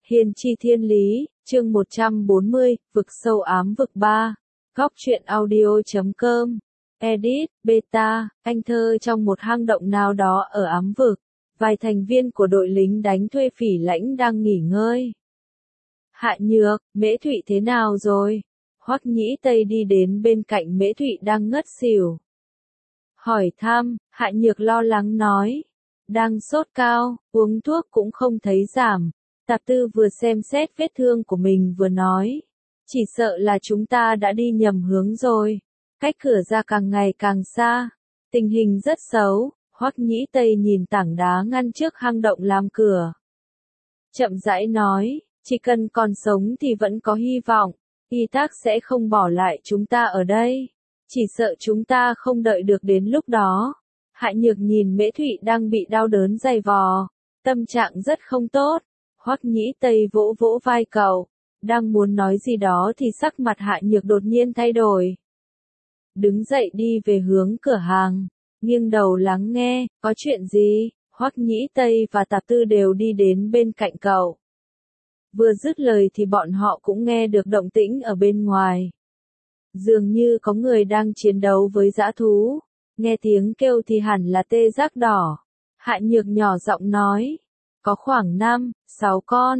Hiên chi thiên lý, chương 140, vực sâu ám vực 3. Góc truyện audio.com. Edit, beta, anh thơ trong một hang động nào đó ở ám vực. Vài thành viên của đội lính đánh thuê Phỉ Lãnh đang nghỉ ngơi. Hạ Nhược, Mễ Thụy thế nào rồi? Hoắc Nhĩ Tây đi đến bên cạnh Mễ Thụy đang ngất xỉu. Hỏi thăm, Hạ Nhược lo lắng nói. Đang sốt cao, uống thuốc cũng không thấy giảm. Tạp Tư vừa xem xét vết thương của mình vừa nói. Chỉ sợ là chúng ta đã đi nhầm hướng rồi. Cách cửa ra càng ngày càng xa. Tình hình rất xấu. Hoắc Nhĩ Tây nhìn tảng đá ngăn trước hang động làm cửa. Chậm rãi nói, chỉ cần còn sống thì vẫn có hy vọng. Y Tác sẽ không bỏ lại chúng ta ở đây. Chỉ sợ chúng ta không đợi được đến lúc đó. Hạ Nhược nhìn Mễ Thụy đang bị đau đớn dày vò. Tâm trạng rất không tốt. Hoắc Nhĩ Tây vỗ vỗ vai cậu. Đang muốn nói gì đó thì sắc mặt Hạ Nhược đột nhiên thay đổi. Đứng dậy đi về hướng cửa hàng. Nghiêng đầu lắng nghe, có chuyện gì? Hoắc Nhĩ Tây và Tạp Tư đều đi đến bên cạnh cậu. Vừa dứt lời thì bọn họ cũng nghe được động tĩnh ở bên ngoài. Dường như có người đang chiến đấu với dã thú. Nghe tiếng kêu thì hẳn là tê giác đỏ. Hạ Nhược nhỏ giọng nói. Có khoảng 6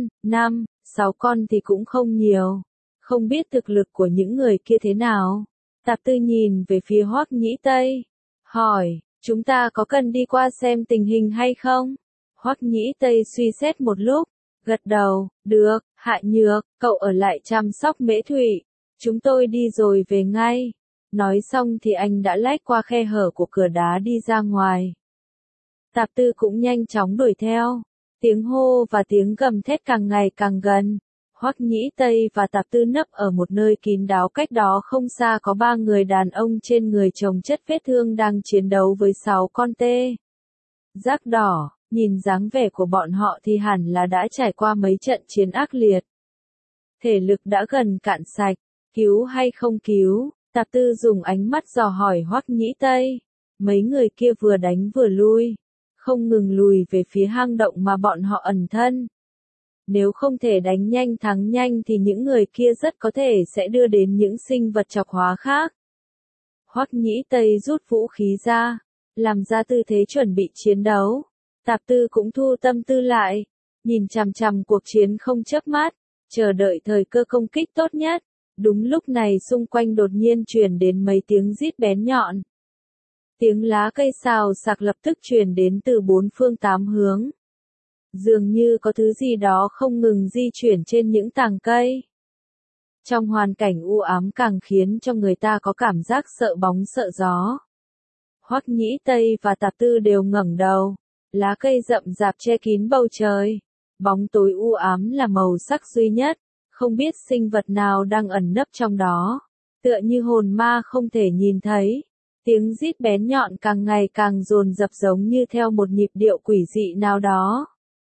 con thì cũng không nhiều. Không biết thực lực của những người kia thế nào. Tạp Tư nhìn về phía Hoắc Nhĩ Tây. Hỏi, chúng ta có cần đi qua xem tình hình hay không? Hoắc Nhĩ Tây suy xét một lúc. Gật đầu, được, Hạ Nhược, cậu ở lại chăm sóc Mễ Thụy. Chúng tôi đi rồi về ngay. Nói xong thì anh đã lách qua khe hở của cửa đá đi ra ngoài. Tạp Tư cũng nhanh chóng đuổi theo. Tiếng hô và tiếng gầm thét càng ngày càng gần. Hoắc Nhĩ Tây và Tạp Tư nấp ở một nơi kín đáo cách đó không xa có 3 người đàn ông trên người chồng chất vết thương đang chiến đấu với 6 con tê giác đỏ. Nhìn dáng vẻ của bọn họ thì hẳn là đã trải qua mấy trận chiến ác liệt. Thể lực đã gần cạn sạch. Cứu hay không cứu? Tạp Tư dùng ánh mắt dò hỏi Hoắc Nhĩ Tây. Mấy người kia vừa đánh vừa lui. Không ngừng lùi về phía hang động mà bọn họ ẩn thân. Nếu không thể đánh nhanh thắng nhanh thì những người kia rất có thể sẽ đưa đến những sinh vật chọc hóa khác. Hoắc Nhĩ Tây rút vũ khí ra. Làm ra tư thế chuẩn bị chiến đấu. Tạp Tư cũng thu tâm tư lại. Nhìn chằm chằm cuộc chiến không chớp mắt. Chờ đợi thời cơ công kích tốt nhất. Đúng lúc này xung quanh đột nhiên truyền đến mấy tiếng rít bén nhọn. Tiếng lá cây xào xạc lập tức truyền đến từ 4 phương 8 hướng. Dường như có thứ gì đó không ngừng di chuyển trên những tàng cây. Trong hoàn cảnh u ám càng khiến cho người ta có cảm giác sợ bóng sợ gió. Hoắc Nhĩ Tây và Tạp Tư đều ngẩng đầu. Lá cây rậm rạp che kín bầu trời. Bóng tối u ám là màu sắc duy nhất. Không biết sinh vật nào đang ẩn nấp trong đó. Tựa như hồn ma không thể nhìn thấy. Tiếng rít bén nhọn càng ngày càng dồn dập giống như theo một nhịp điệu quỷ dị nào đó.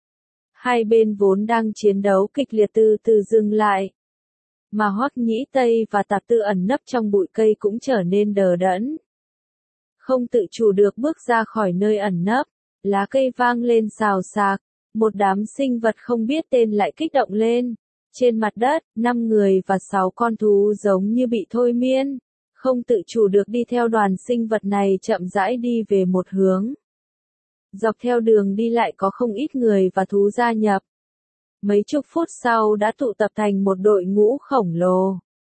Hai bên vốn đang chiến đấu kịch liệt từ từ dừng lại. Mà Hoắc Nhĩ Tây và Tạp Tư ẩn nấp trong bụi cây cũng trở nên đờ đẫn. Không tự chủ được bước ra khỏi nơi ẩn nấp. Lá cây vang lên xào xạc. Một đám sinh vật không biết tên lại kích động lên. Trên mặt đất, 5 người và 6 con thú giống như bị thôi miên. Không tự chủ được đi theo đoàn sinh vật này chậm rãi đi về một hướng. Dọc theo đường đi lại có không ít người và thú gia nhập. Mấy chục phút sau đã tụ tập thành một đội ngũ khổng lồ.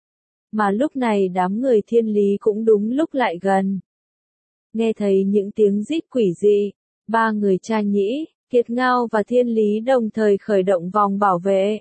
Mà lúc này đám người thiên lý cũng đúng lúc lại gần. Nghe thấy những tiếng rít quỷ dị, 3 người Cha Nhĩ, Kiệt Ngao và Thiên Lý đồng thời khởi động vòng bảo vệ.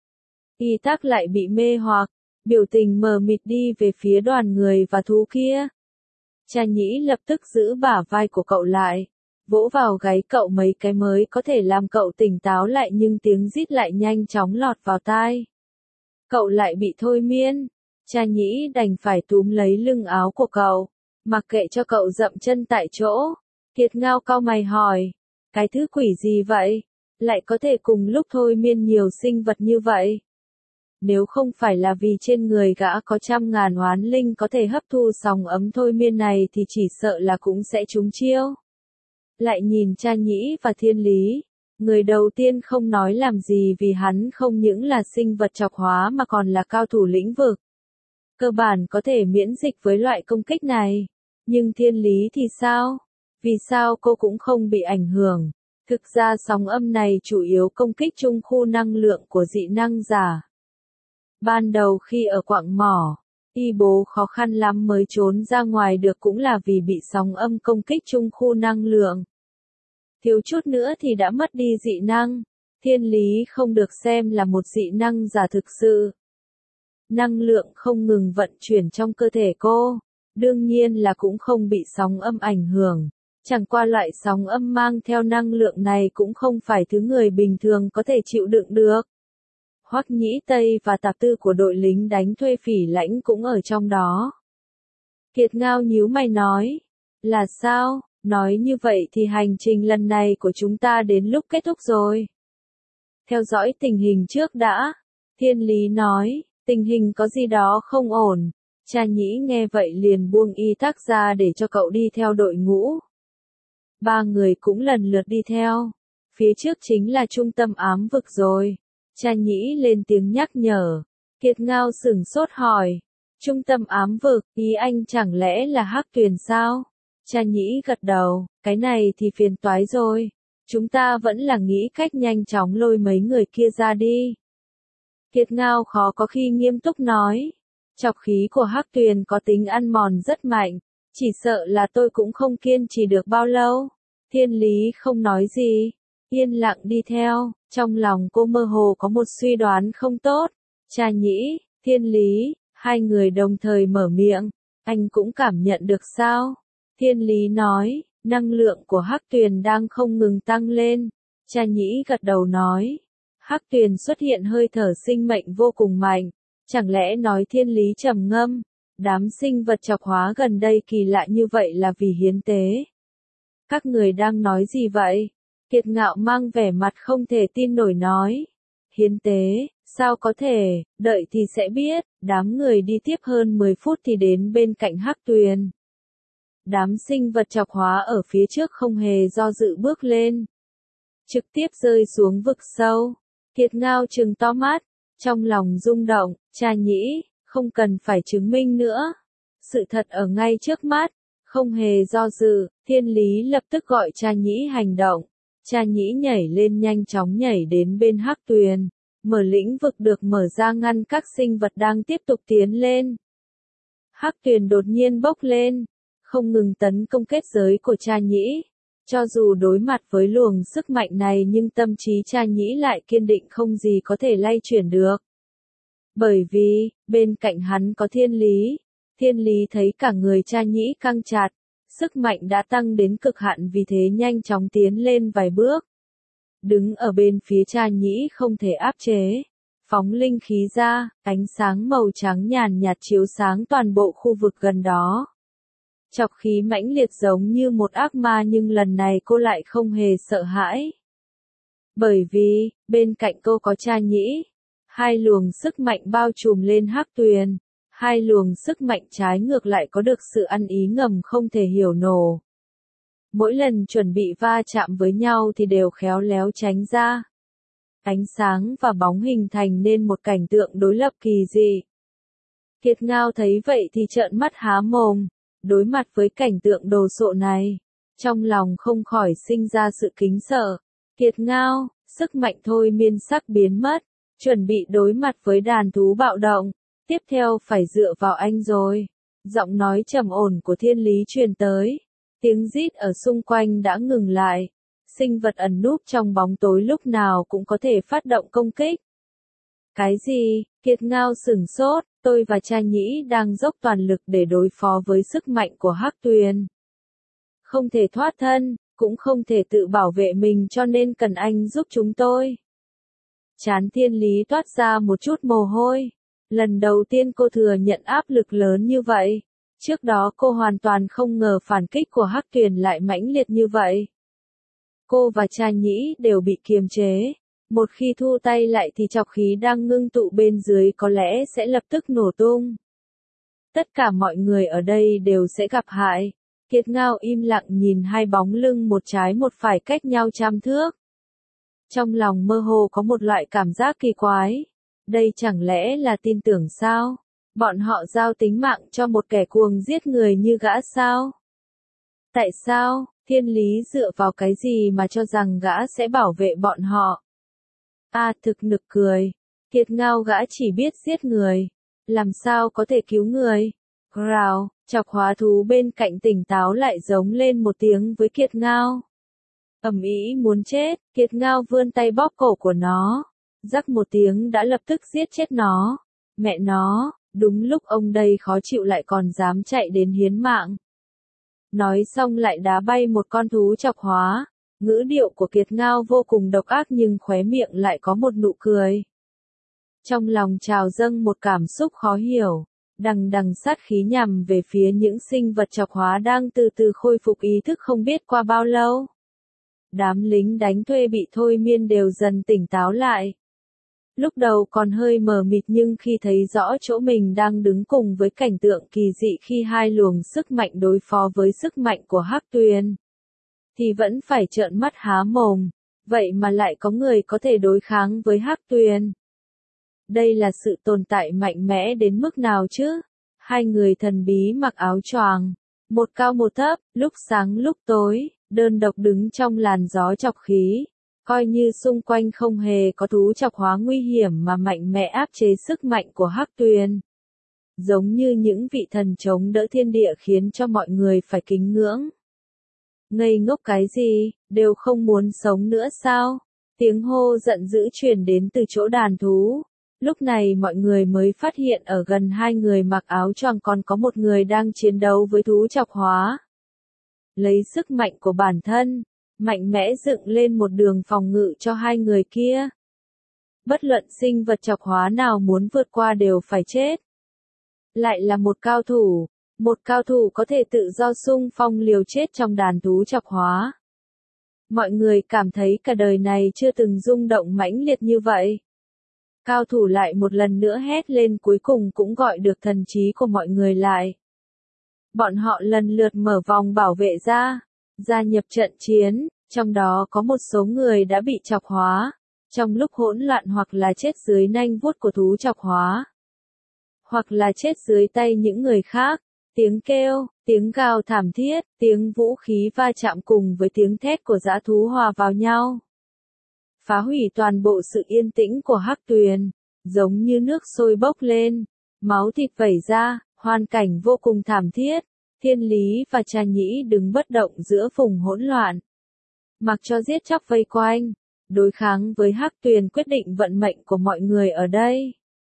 Y Tác lại bị mê hoặc, biểu tình mờ mịt đi về phía đoàn người và thú kia. Cha Nhĩ lập tức giữ bả vai của cậu lại, vỗ vào gáy cậu mấy cái mới có thể làm cậu tỉnh táo lại nhưng tiếng rít lại nhanh chóng lọt vào tai. Cậu lại bị thôi miên, Cha Nhĩ đành phải túm lấy lưng áo của cậu, mặc kệ cho cậu dậm chân tại chỗ. Kiệt Ngao cau mày hỏi, cái thứ quỷ gì vậy? Lại có thể cùng lúc thôi miên nhiều sinh vật như vậy? Nếu không phải là vì trên người gã có 100.000 oán linh có thể hấp thu sóng ấm thôi miên này thì chỉ sợ là cũng sẽ trúng chiêu. Lại nhìn Cha Nhĩ và Thiên Lý, Người đầu tiên không nói làm gì vì hắn không những là sinh vật chọc hóa mà còn là cao thủ lĩnh vực. Cơ bản có thể miễn dịch với loại công kích này. Nhưng Thiên Lý thì sao? Vì sao cô cũng không bị ảnh hưởng? Thực ra sóng âm này chủ yếu công kích trung khu năng lượng của dị năng giả. Ban đầu khi ở quặng mỏ, Y Bố khó khăn lắm mới trốn ra ngoài được cũng là vì bị sóng âm công kích trung khu năng lượng. Thiếu chút nữa thì đã mất đi dị năng. Thiên Lý không được xem là một dị năng giả thực sự. Năng lượng không ngừng vận chuyển trong cơ thể cô, đương nhiên là cũng không bị sóng âm ảnh hưởng. Chẳng qua loại sóng âm mang theo năng lượng này cũng không phải thứ người bình thường có thể chịu đựng được. Hoắc Nhĩ Tây và tạp tư của đội lính đánh thuê Phỉ Lãnh cũng ở trong đó. Kiệt Ngao nhíu mày nói, là sao? Nói như vậy thì hành trình lần này của chúng ta đến lúc kết thúc rồi. Theo dõi tình hình trước đã. Thiên Lý nói, tình hình có gì đó không ổn. Cha Nhĩ nghe vậy liền buông y thác ra để cho cậu đi theo đội ngũ. Ba người cũng lần lượt đi theo. Phía trước chính là trung tâm ám vực rồi. Cha Nhĩ lên tiếng nhắc nhở. Kiệt Ngao sửng sốt hỏi. Trung tâm ám vực, ý anh chẳng lẽ là Hắc Tuyền sao? Cha Nhĩ gật đầu, cái này thì phiền toái rồi. Chúng ta vẫn là nghĩ cách nhanh chóng lôi mấy người kia ra đi. Kiệt Ngao khó có khi nghiêm túc nói. Trọc khí của Hắc Tuyền có tính ăn mòn rất mạnh. Chỉ sợ là tôi cũng không kiên trì được bao lâu. Thiên Lý không nói gì. Yên lặng đi theo. Trong lòng cô mơ hồ có một suy đoán không tốt. Cha Nhĩ, Thiên Lý, hai người đồng thời mở miệng. Anh cũng cảm nhận được sao? Thiên Lý nói, năng lượng của Hắc Tuyền đang không ngừng tăng lên. Cha Nhĩ gật đầu nói, Hắc Tuyền xuất hiện hơi thở sinh mệnh vô cùng mạnh. Chẳng lẽ nói Thiên Lý trầm ngâm, đám sinh vật chọc hóa gần đây kỳ lạ như vậy là vì hiến tế. Các người đang nói gì vậy? Kiệt Ngạo mang vẻ mặt không thể tin nổi nói. Hiến tế, sao có thể, đợi thì sẽ biết. Đám người đi tiếp hơn 10 phút thì đến bên cạnh Hắc Tuyền. Đám sinh vật chọc hóa ở phía trước không hề do dự bước lên. Trực tiếp rơi xuống vực sâu. Kiệt Ngao trừng to mắt, trong lòng rung động, Cha Nhĩ, không cần phải chứng minh nữa. Sự thật ở ngay trước mắt, không hề do dự, Thiên Lý lập tức gọi Cha Nhĩ hành động. Cha Nhĩ nhảy lên nhanh chóng nhảy đến bên Hắc Tuyền, mở lĩnh vực được mở ra ngăn các sinh vật đang tiếp tục tiến lên. Hắc Tuyền đột nhiên bốc lên, không ngừng tấn công kết giới của Cha Nhĩ. Cho dù đối mặt với luồng sức mạnh này nhưng tâm trí Cha Nhĩ lại kiên định không gì có thể lay chuyển được. Bởi vì, bên cạnh hắn có Thiên Lý. Thiên Lý thấy cả người Cha Nhĩ căng chặt. Sức mạnh đã tăng đến cực hạn vì thế nhanh chóng tiến lên vài bước. Đứng ở bên phía Cha Nhĩ không thể áp chế. Phóng linh khí ra, ánh sáng màu trắng nhàn nhạt chiếu sáng toàn bộ khu vực gần đó. Chọc khí mãnh liệt giống như một ác ma nhưng lần này cô lại không hề sợ hãi. Bởi vì, bên cạnh cô có Cha Nhĩ. Hai luồng sức mạnh bao trùm lên Hắc Tuyền. Hai luồng sức mạnh trái ngược lại có được sự ăn ý ngầm không thể hiểu nổi. Mỗi lần chuẩn bị va chạm với nhau thì đều khéo léo tránh ra. Ánh sáng và bóng hình thành nên một cảnh tượng đối lập kỳ dị. Kiệt Ngao thấy vậy thì trợn mắt há mồm. Đối mặt với cảnh tượng đồ sộ này, trong lòng không khỏi sinh ra sự kính sợ. Kiệt Ngao, sức mạnh thôi miên sắc biến mất, chuẩn bị đối mặt với đàn thú bạo động. Tiếp theo phải dựa vào anh rồi. Giọng nói trầm ổn của Thiên Lý truyền tới. Tiếng rít ở xung quanh đã ngừng lại. Sinh vật ẩn núp trong bóng tối lúc nào cũng có thể phát động công kích. Cái gì? Kiệt Ngao sửng sốt, tôi và Cha Nhĩ đang dốc toàn lực để đối phó với sức mạnh của Hắc Tuyền. Không thể thoát thân, cũng không thể tự bảo vệ mình cho nên cần anh giúp chúng tôi. Trán Thiên Lý toát ra một chút mồ hôi. Lần đầu tiên cô thừa nhận áp lực lớn như vậy. Trước đó cô hoàn toàn không ngờ phản kích của Hắc Tuyền lại mãnh liệt như vậy. Cô và Cha Nhĩ đều bị kiềm chế. Một khi thu tay lại thì trọc khí đang ngưng tụ bên dưới có lẽ sẽ lập tức nổ tung. Tất cả mọi người ở đây đều sẽ gặp hại. Kiệt Ngao im lặng nhìn hai bóng lưng một trái một phải cách nhau 100 thước. Trong lòng mơ hồ có một loại cảm giác kỳ quái. Đây chẳng lẽ là tin tưởng sao? Bọn họ giao tính mạng cho một kẻ cuồng giết người như gã sao? Tại sao, Thiên Lý dựa vào cái gì mà cho rằng gã sẽ bảo vệ bọn họ? Thực nực cười. Kiệt Ngao gã chỉ biết giết người. Làm sao có thể cứu người? Rào, chọc hóa thú bên cạnh tỉnh táo lại giống lên một tiếng với Kiệt Ngao. Ầm ĩ muốn chết, Kiệt Ngao vươn tay bóp cổ của nó. Rắc một tiếng đã lập tức giết chết nó. Mẹ nó, đúng lúc ông đây khó chịu lại còn dám chạy đến hiến mạng. Nói xong lại đá bay một con thú chọc hóa. Ngữ điệu của Kiệt Ngao vô cùng độc ác nhưng khóe miệng lại có một nụ cười. Trong lòng trào dâng một cảm xúc khó hiểu. Đằng đằng sát khí nhằm về phía những sinh vật chọc hóa đang từ từ khôi phục ý thức không biết qua bao lâu. Đám lính đánh thuê bị thôi miên đều dần tỉnh táo lại. Lúc đầu còn hơi mờ mịt nhưng khi thấy rõ chỗ mình đang đứng cùng với cảnh tượng kỳ dị khi hai luồng sức mạnh đối phó với sức mạnh của Hắc Tuyền, thì vẫn phải trợn mắt há mồm. Vậy mà lại có người có thể đối kháng với Hắc Tuyền. Đây là sự tồn tại mạnh mẽ đến mức nào chứ? Hai người thần bí mặc áo choàng, một cao một thấp, lúc sáng lúc tối, đơn độc đứng trong làn gió chọc khí. Coi như xung quanh không hề có thú chọc hóa nguy hiểm mà mạnh mẽ áp chế sức mạnh của Hắc Tuyền. Giống như những vị thần chống đỡ thiên địa khiến cho mọi người phải kính ngưỡng. Ngây ngốc cái gì, đều không muốn sống nữa sao? Tiếng hô giận dữ truyền đến từ chỗ đàn thú. Lúc này mọi người mới phát hiện ở gần hai người mặc áo choàng còn có một người đang chiến đấu với thú chọc hóa. Lấy sức mạnh của bản thân, mạnh mẽ dựng lên một đường phòng ngự cho hai người kia. Bất luận sinh vật chọc hóa nào muốn vượt qua đều phải chết. Lại là một cao thủ có thể tự do xung phong liều chết trong đàn thú chọc hóa. Mọi người cảm thấy cả đời này chưa từng rung động mãnh liệt như vậy. Cao thủ lại một lần nữa hét lên cuối cùng cũng gọi được thần trí của mọi người lại. Bọn họ lần lượt mở vòng bảo vệ ra, gia nhập trận chiến, trong đó có một số người đã bị chọc hóa, trong lúc hỗn loạn hoặc là chết dưới nanh vuốt của thú chọc hóa, hoặc là chết dưới tay những người khác. Tiếng kêu, tiếng gào thảm thiết, tiếng vũ khí va chạm cùng với tiếng thét của dã thú hòa vào nhau. Phá hủy toàn bộ sự yên tĩnh của Hắc Tuyền, giống như nước sôi bốc lên, máu thịt vẩy ra, hoàn cảnh vô cùng thảm thiết. Thiên Lý và Trà Nhĩ đứng bất động giữa vùng hỗn loạn, mặc cho giết chóc vây quanh, đối kháng với Hắc Tuyền quyết định vận mệnh của mọi người ở đây.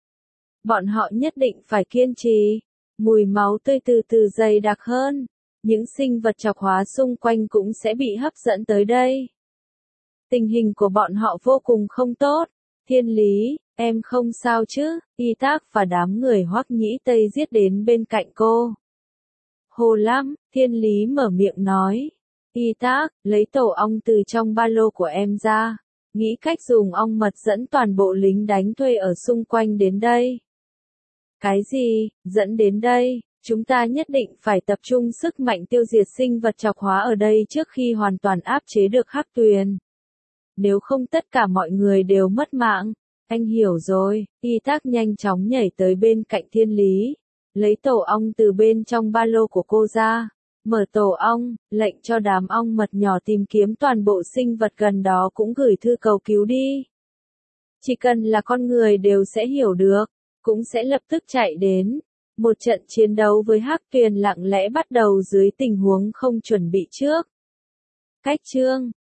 Bọn họ nhất định phải kiên trì. Mùi máu tươi từ từ dày đặc hơn, những sinh vật chọc hóa xung quanh cũng sẽ bị hấp dẫn tới đây. Tình hình của bọn họ vô cùng không tốt. Thiên Lý, em không sao chứ? Y Tác và đám người Hoắc Nhĩ Tây giết đến bên cạnh cô. Hồ lắm, Thiên Lý mở miệng nói. Y Tác, lấy tổ ong từ trong ba lô của em ra. Nghĩ cách dùng ong mật dẫn toàn bộ lính đánh thuê ở xung quanh đến đây. Cái gì, dẫn đến đây? Chúng ta nhất định phải tập trung sức mạnh tiêu diệt sinh vật chọc hóa ở đây trước khi hoàn toàn áp chế được Hắc Tuyền. Nếu không tất cả mọi người đều mất mạng. Anh hiểu rồi. Y Tác nhanh chóng nhảy tới bên cạnh Thiên Lý, lấy tổ ong từ bên trong ba lô của cô ra, mở tổ ong, lệnh cho đám ong mật nhỏ tìm kiếm toàn bộ sinh vật gần đó cũng gửi thư cầu cứu đi. Chỉ cần là con người đều sẽ hiểu được, cũng sẽ lập tức chạy đến. Một trận chiến đấu với Hắc Tuyền lặng lẽ bắt đầu dưới tình huống không chuẩn bị trước. Cách chương